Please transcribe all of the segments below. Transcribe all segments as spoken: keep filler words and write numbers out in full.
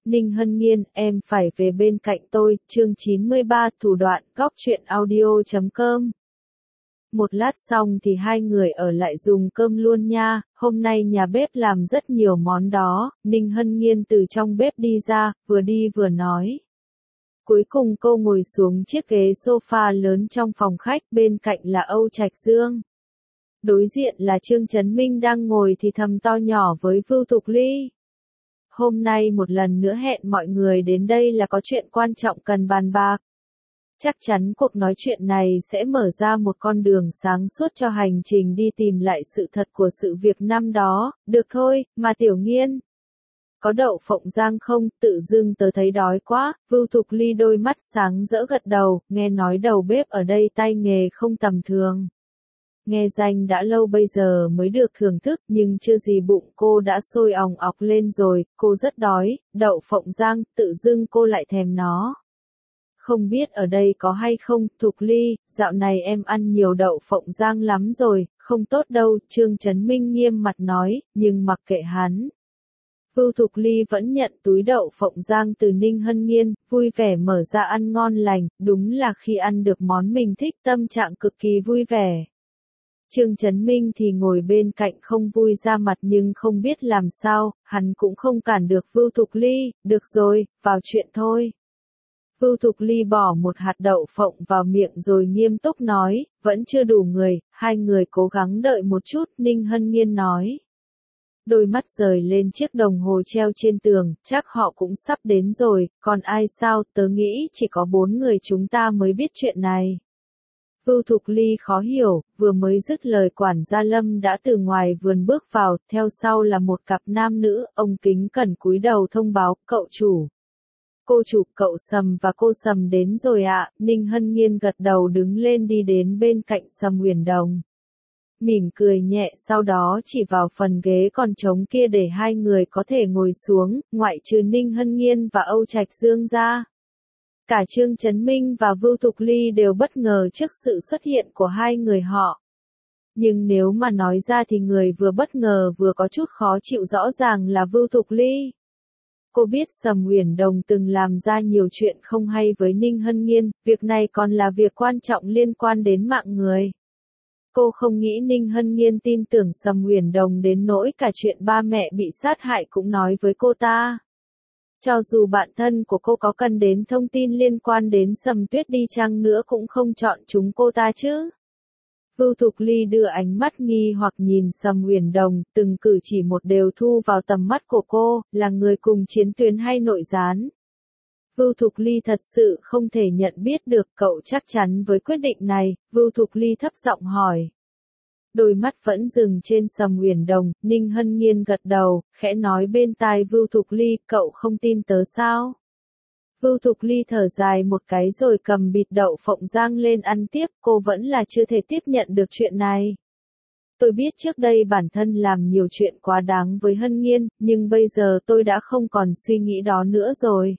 Ninh Hân Nghiên, em phải về bên cạnh tôi, chương chín mươi ba, thủ đoạn, góc truyện audio chấm com. Một lát xong thì hai người ở lại dùng cơm luôn nha, hôm nay nhà bếp làm rất nhiều món đó, Ninh Hân Nghiên từ trong bếp đi ra, vừa đi vừa nói. Cuối cùng cô ngồi xuống chiếc ghế sofa lớn trong phòng khách, bên cạnh là Âu Trạch Dương. Đối diện là Trương Chấn Minh đang ngồi thì thầm to nhỏ với Vưu Thục Ly. Hôm nay một lần nữa hẹn mọi người đến đây là có chuyện quan trọng cần bàn bạc. Chắc chắn cuộc nói chuyện này sẽ mở ra một con đường sáng suốt cho hành trình đi tìm lại sự thật của sự việc năm đó, được thôi, mà Tiểu Nghiên. Có đậu phộng rang không, tự dưng tớ thấy đói quá, Vưu Thục Ly đôi mắt sáng rỡ gật đầu, nghe nói đầu bếp ở đây tay nghề không tầm thường. Nghe danh đã lâu bây giờ mới được thưởng thức nhưng chưa gì bụng cô đã sôi òng ọc lên rồi, cô rất đói, đậu phộng rang, tự dưng cô lại thèm nó. Không biết ở đây có hay không, Thục Ly, dạo này em ăn nhiều đậu phộng rang lắm rồi, không tốt đâu, Trương Chấn Minh nghiêm mặt nói, nhưng mặc kệ hắn. Vưu Thục Ly vẫn nhận túi đậu phộng rang từ Ninh Hân Nghiên, vui vẻ mở ra ăn ngon lành, đúng là khi ăn được món mình thích tâm trạng cực kỳ vui vẻ. Trương Chấn Minh thì ngồi bên cạnh không vui ra mặt nhưng không biết làm sao, hắn cũng không cản được Vưu Thục Ly, được rồi, vào chuyện thôi. Vưu Thục Ly bỏ một hạt đậu phộng vào miệng rồi nghiêm túc nói, vẫn chưa đủ người, hai người cố gắng đợi một chút, Ninh Hân Nghiên nói. Đôi mắt rời lên chiếc đồng hồ treo trên tường, chắc họ cũng sắp đến rồi, còn ai sao, tớ nghĩ chỉ có bốn người chúng ta mới biết chuyện này. Vưu Thục Ly khó hiểu, vừa mới dứt lời quản gia Lâm đã từ ngoài vườn bước vào, theo sau là một cặp nam nữ, ông kính cẩn cúi đầu thông báo, cậu chủ. Cô chủ, cậu Sầm và cô Sầm đến rồi ạ, Ninh Hân Nghiên gật đầu đứng lên đi đến bên cạnh Sầm Uyển Đồng. Mỉm cười nhẹ sau đó chỉ vào phần ghế còn trống kia để hai người có thể ngồi xuống, ngoại trừ Ninh Hân Nghiên và Âu Trạch Dương ra. Cả Trương Chấn Minh và Vưu Thục Ly đều bất ngờ trước sự xuất hiện của hai người họ. Nhưng nếu mà nói ra thì người vừa bất ngờ vừa có chút khó chịu rõ ràng là Vưu Thục Ly. Cô biết Sầm Uyển Đồng từng làm ra nhiều chuyện không hay với Ninh Hân Nghiên, việc này còn là việc quan trọng liên quan đến mạng người. Cô không nghĩ Ninh Hân Nghiên tin tưởng Sầm Uyển Đồng đến nỗi cả chuyện ba mẹ bị sát hại cũng nói với cô ta. Cho dù bạn thân của cô có cần đến thông tin liên quan đến Sầm Tuyết đi chăng nữa cũng không chọn chúng cô ta chứ. Vưu Thục Ly đưa ánh mắt nghi hoặc nhìn Sầm Uyển Đồng, từng cử chỉ một đều thu vào tầm mắt của cô, là người cùng chiến tuyến hay nội gián. Vưu Thục Ly thật sự không thể nhận biết được, cậu chắc chắn với quyết định này, Vưu Thục Ly thấp giọng hỏi. Đôi mắt vẫn dừng trên Sầm Uyển Đồng, Ninh Hân Nghiên gật đầu, khẽ nói bên tai Vưu Thục Ly, cậu không tin tớ sao? Vưu Thục Ly thở dài một cái rồi cầm bịt đậu phộng rang lên ăn tiếp, cô vẫn là chưa thể tiếp nhận được chuyện này. Tôi biết trước đây bản thân làm nhiều chuyện quá đáng với Hân Nghiên, nhưng bây giờ tôi đã không còn suy nghĩ đó nữa rồi.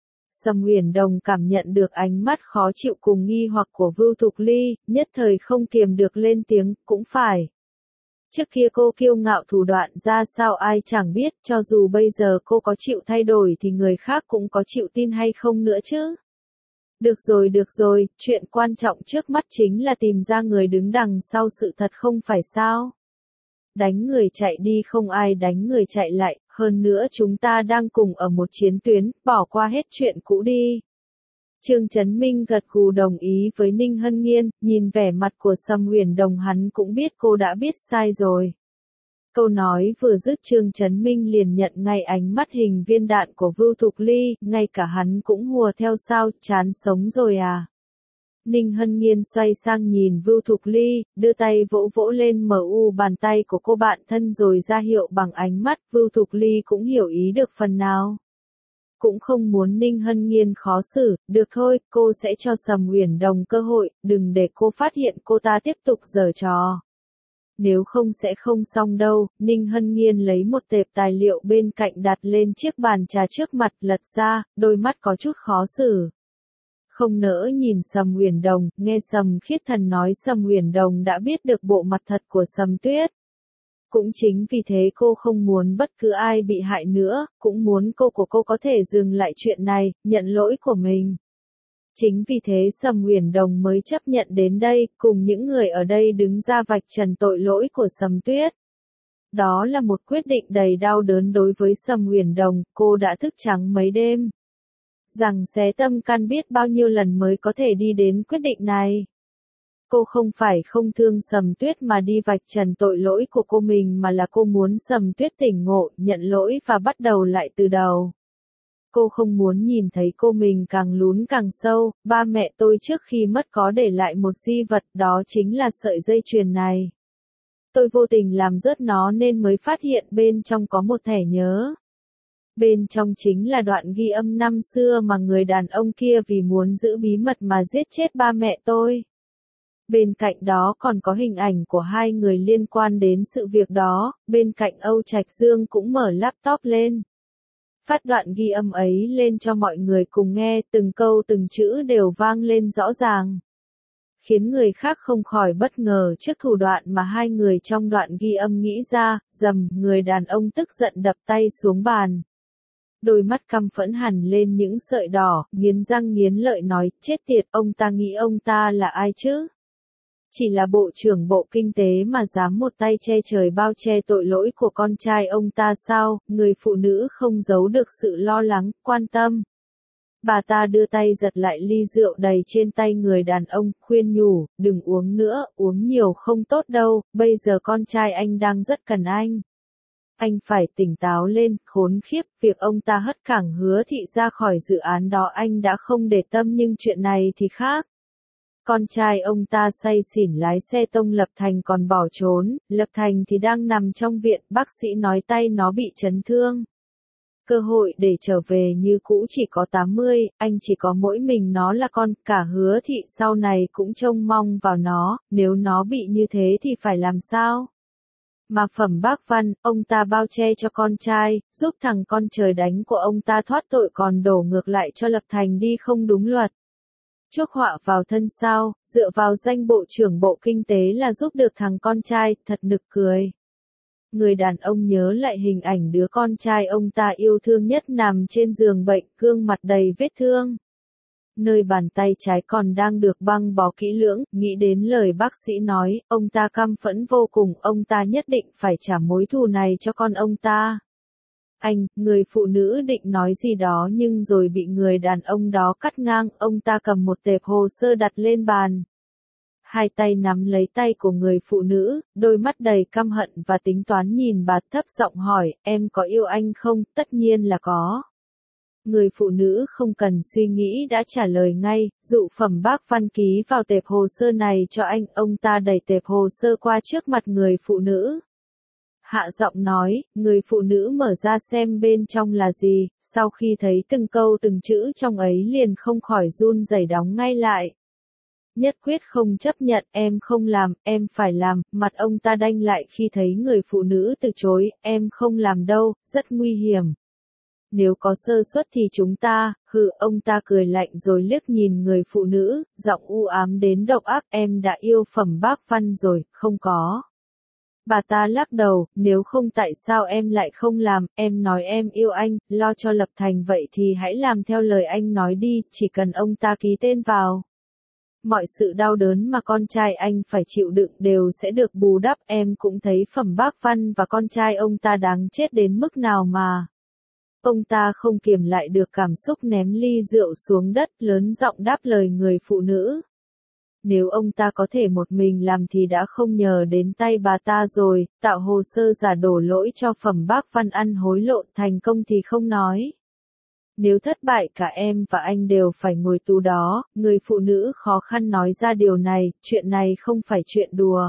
Sầm Uyển Đồng cảm nhận được ánh mắt khó chịu cùng nghi hoặc của Vưu Thục Ly, nhất thời không kiềm được lên tiếng, cũng phải. Trước kia cô kiêu ngạo thủ đoạn ra sao ai chẳng biết, cho dù bây giờ cô có chịu thay đổi thì người khác cũng có chịu tin hay không nữa chứ. Được rồi được rồi, chuyện quan trọng trước mắt chính là tìm ra người đứng đằng sau sự thật không phải sao. Đánh người chạy đi không ai đánh người chạy lại, hơn nữa chúng ta đang cùng ở một chiến tuyến, bỏ qua hết chuyện cũ đi. Trương Chấn Minh gật gù đồng ý với Ninh Hân Nghiên, nhìn vẻ mặt của Sầm Uyển Đồng hắn cũng biết cô đã biết sai rồi. Câu nói vừa dứt Trương Chấn Minh liền nhận ngay ánh mắt hình viên đạn của Vưu Thục Ly, ngay cả hắn cũng hùa theo sao, chán sống rồi à. Ninh Hân Nghiên xoay sang nhìn Vưu Thục Ly, đưa tay vỗ vỗ lên mờ u bàn tay của cô bạn thân rồi ra hiệu bằng ánh mắt, Vưu Thục Ly cũng hiểu ý được phần nào. Cũng không muốn Ninh Hân Nghiên khó xử, được thôi, cô sẽ cho Sầm Uyển Đồng cơ hội, đừng để cô phát hiện cô ta tiếp tục giở trò. Nếu không sẽ không xong đâu, Ninh Hân Nghiên lấy một tệp tài liệu bên cạnh đặt lên chiếc bàn trà trước mặt lật ra, đôi mắt có chút khó xử. Không nỡ nhìn Sầm Uyển Đồng, nghe Sầm Khiết Thần nói Sầm Uyển Đồng đã biết được bộ mặt thật của Sầm Tuyết. Cũng chính vì thế cô không muốn bất cứ ai bị hại nữa, cũng muốn cô của cô có thể dừng lại chuyện này, nhận lỗi của mình. Chính vì thế Sầm Uyển Đồng mới chấp nhận đến đây, cùng những người ở đây đứng ra vạch trần tội lỗi của Sầm Tuyết. Đó là một quyết định đầy đau đớn đối với Sầm Uyển Đồng, cô đã thức trắng mấy đêm. Rằng xé tâm can biết bao nhiêu lần mới có thể đi đến quyết định này. Cô không phải không thương Sầm Tuyết mà đi vạch trần tội lỗi của cô mình mà là cô muốn Sầm Tuyết tỉnh ngộ, nhận lỗi và bắt đầu lại từ đầu. Cô không muốn nhìn thấy cô mình càng lún càng sâu, ba mẹ tôi trước khi mất có để lại một di vật, đó chính là sợi dây chuyền này. Tôi vô tình làm rớt nó nên mới phát hiện bên trong có một thẻ nhớ. Bên trong chính là đoạn ghi âm năm xưa mà người đàn ông kia vì muốn giữ bí mật mà giết chết ba mẹ tôi. Bên cạnh đó còn có hình ảnh của hai người liên quan đến sự việc đó, bên cạnh Âu Trạch Dương cũng mở laptop lên. Phát đoạn ghi âm ấy lên cho mọi người cùng nghe, từng câu từng chữ đều vang lên rõ ràng. Khiến người khác không khỏi bất ngờ trước thủ đoạn mà hai người trong đoạn ghi âm nghĩ ra, rầm, người đàn ông tức giận đập tay xuống bàn. Đôi mắt căm phẫn hẳn lên những sợi đỏ, nghiến răng nghiến lợi nói, chết tiệt, ông ta nghĩ ông ta là ai chứ? Chỉ là bộ trưởng bộ kinh tế mà dám một tay che trời bao che tội lỗi của con trai ông ta sao? Người phụ nữ không giấu được sự lo lắng, quan tâm. Bà ta đưa tay giật lại ly rượu đầy trên tay người đàn ông, khuyên nhủ, đừng uống nữa, uống nhiều không tốt đâu, bây giờ con trai anh đang rất cần anh. Anh phải tỉnh táo lên, khốn khiếp, việc ông ta hất cảng Hứa Thị ra khỏi dự án đó anh đã không để tâm nhưng chuyện này thì khác. Con trai ông ta say xỉn lái xe tông Lập Thành còn bỏ trốn, Lập Thành thì đang nằm trong viện, bác sĩ nói tay nó bị chấn thương. Cơ hội để trở về như cũ chỉ có tám mươi, anh chỉ có mỗi mình nó là con, cả Hứa Thị sau này cũng trông mong vào nó, nếu nó bị như thế thì phải làm sao? Mà Phẩm Bác Văn, ông ta bao che cho con trai, giúp thằng con trời đánh của ông ta thoát tội còn đổ ngược lại cho Lập Thành đi không đúng luật. Chuốc họa vào thân sao, dựa vào danh bộ trưởng bộ kinh tế là giúp được thằng con trai, thật nực cười. Người đàn ông nhớ lại hình ảnh đứa con trai ông ta yêu thương nhất nằm trên giường bệnh, gương mặt đầy vết thương. Nơi bàn tay trái còn đang được băng bó kỹ lưỡng, nghĩ đến lời bác sĩ nói, ông ta căm phẫn vô cùng, ông ta nhất định phải trả mối thù này cho con ông ta. Anh, người phụ nữ định nói gì đó nhưng rồi bị người đàn ông đó cắt ngang, ông ta cầm một tệp hồ sơ đặt lên bàn. Hai tay nắm lấy tay của người phụ nữ, đôi mắt đầy căm hận và tính toán nhìn bà, thấp giọng hỏi, em có yêu anh không? Tất nhiên là có. Người phụ nữ không cần suy nghĩ đã trả lời ngay, dụ Phẩm Bác Văn ký vào tệp hồ sơ này cho anh, ông ta đẩy tệp hồ sơ qua trước mặt người phụ nữ. Hạ giọng nói, người phụ nữ mở ra xem bên trong là gì, sau khi thấy từng câu từng chữ trong ấy liền không khỏi run rẩy đóng ngay lại. Nhất quyết không chấp nhận, em không làm, em phải làm, mặt ông ta đanh lại khi thấy người phụ nữ từ chối, em không làm đâu, rất nguy hiểm. Nếu có sơ suất thì chúng ta, hừ, ông ta cười lạnh rồi liếc nhìn người phụ nữ, giọng u ám đến độc ác, em đã yêu Phẩm Bác Văn rồi, không có. Bà ta lắc đầu, nếu không tại sao em lại không làm, em nói em yêu anh, lo cho Lập Thành vậy thì hãy làm theo lời anh nói đi, chỉ cần ông ta ký tên vào. Mọi sự đau đớn mà con trai anh phải chịu đựng đều sẽ được bù đắp, em cũng thấy Phẩm Bác Văn và con trai ông ta đáng chết đến mức nào mà. Ông ta không kiềm lại được cảm xúc ném ly rượu xuống đất, lớn giọng đáp lời người phụ nữ. Nếu ông ta có thể một mình làm thì đã không nhờ đến tay bà ta rồi, tạo hồ sơ giả đổ lỗi cho Phẩm Bác Văn ăn hối lộ, thành công thì không nói. Nếu thất bại cả em và anh đều phải ngồi tù đó, người phụ nữ khó khăn nói ra điều này, chuyện này không phải chuyện đùa.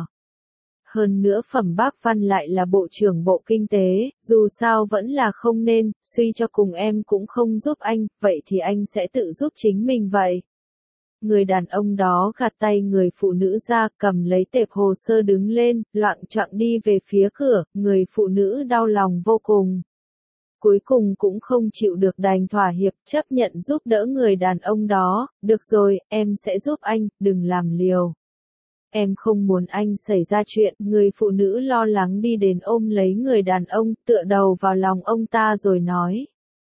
Hơn nữa Phẩm Bác Văn lại là bộ trưởng bộ kinh tế, dù sao vẫn là không nên, suy cho cùng em cũng không giúp anh, vậy thì anh sẽ tự giúp chính mình vậy. Người đàn ông đó gạt tay người phụ nữ ra, cầm lấy tệp hồ sơ đứng lên, loạng choạng đi về phía cửa, người phụ nữ đau lòng vô cùng. Cuối cùng cũng không chịu được đành thỏa hiệp, chấp nhận giúp đỡ người đàn ông đó, được rồi, em sẽ giúp anh, đừng làm liều. Em không muốn anh xảy ra chuyện, người phụ nữ lo lắng đi đến ôm lấy người đàn ông, tựa đầu vào lòng ông ta rồi nói.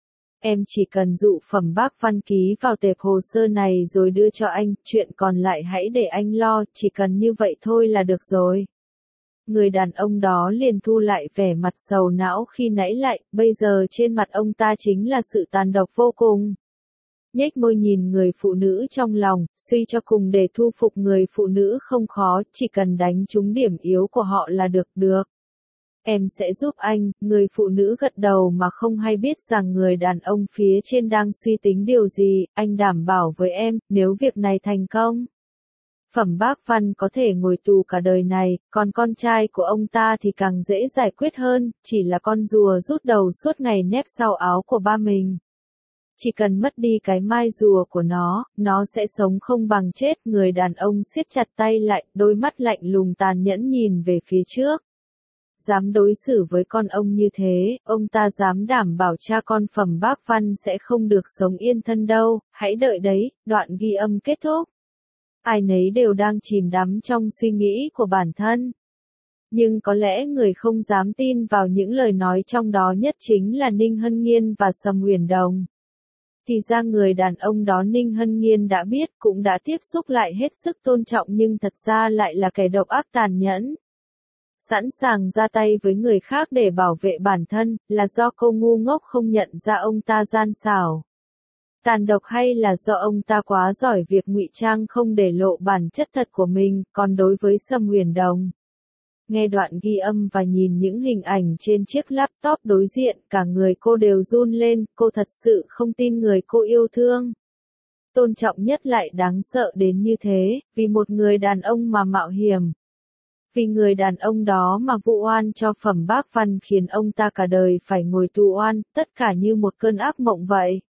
Em chỉ cần dụ Phẩm Bác Văn ký vào tệp hồ sơ này rồi đưa cho anh, chuyện còn lại hãy để anh lo, chỉ cần như vậy thôi là được rồi. Người đàn ông đó liền thu lại vẻ mặt sầu não khi nãy lại, bây giờ trên mặt ông ta chính là sự tàn độc vô cùng. Nhếch môi nhìn người phụ nữ trong lòng, suy cho cùng để thu phục người phụ nữ không khó, chỉ cần đánh trúng điểm yếu của họ là được được. Em sẽ giúp anh, người phụ nữ gật đầu mà không hay biết rằng người đàn ông phía trên đang suy tính điều gì, anh đảm bảo với em, nếu việc này thành công. Phẩm Bác Văn có thể ngồi tù cả đời này, còn con trai của ông ta thì càng dễ giải quyết hơn, chỉ là con rùa rút đầu suốt ngày nép sau áo của ba mình. Chỉ cần mất đi cái mai rùa của nó, nó sẽ sống không bằng chết. Người đàn ông siết chặt tay lại, đôi mắt lạnh lùng tàn nhẫn nhìn về phía trước. Dám đối xử với con ông như thế, ông ta dám đảm bảo cha con Phẩm Bác Văn sẽ không được sống yên thân đâu, hãy đợi đấy, đoạn ghi âm kết thúc. Ai nấy đều đang chìm đắm trong suy nghĩ của bản thân. Nhưng có lẽ người không dám tin vào những lời nói trong đó nhất chính là Ninh Hân Nghiên và Sầm Uyển Đồng. Thì ra người đàn ông đó Ninh Hân Nghiên đã biết, cũng đã tiếp xúc lại hết sức tôn trọng nhưng thật ra lại là kẻ độc ác tàn nhẫn. Sẵn sàng ra tay với người khác để bảo vệ bản thân, là do cô ngu ngốc không nhận ra ông ta gian xảo. Tàn độc hay là do ông ta quá giỏi việc ngụy trang không để lộ bản chất thật của mình, còn đối với Sầm Uyển Đồng. Nghe đoạn ghi âm và nhìn những hình ảnh trên chiếc laptop đối diện, cả người cô đều run lên, cô thật sự không tin người cô yêu thương. Tôn trọng nhất lại đáng sợ đến như thế, vì một người đàn ông mà mạo hiểm. Vì người đàn ông đó mà vụ oan cho Phẩm Bác Văn khiến ông ta cả đời phải ngồi tù oan, tất cả như một cơn ác mộng vậy.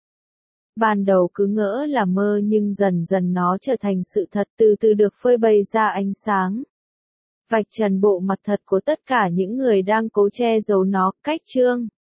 Ban đầu cứ ngỡ là mơ nhưng dần dần nó trở thành sự thật, từ từ được phơi bày ra ánh sáng. Vạch trần bộ mặt thật của tất cả những người đang cố che giấu nó. Cách chương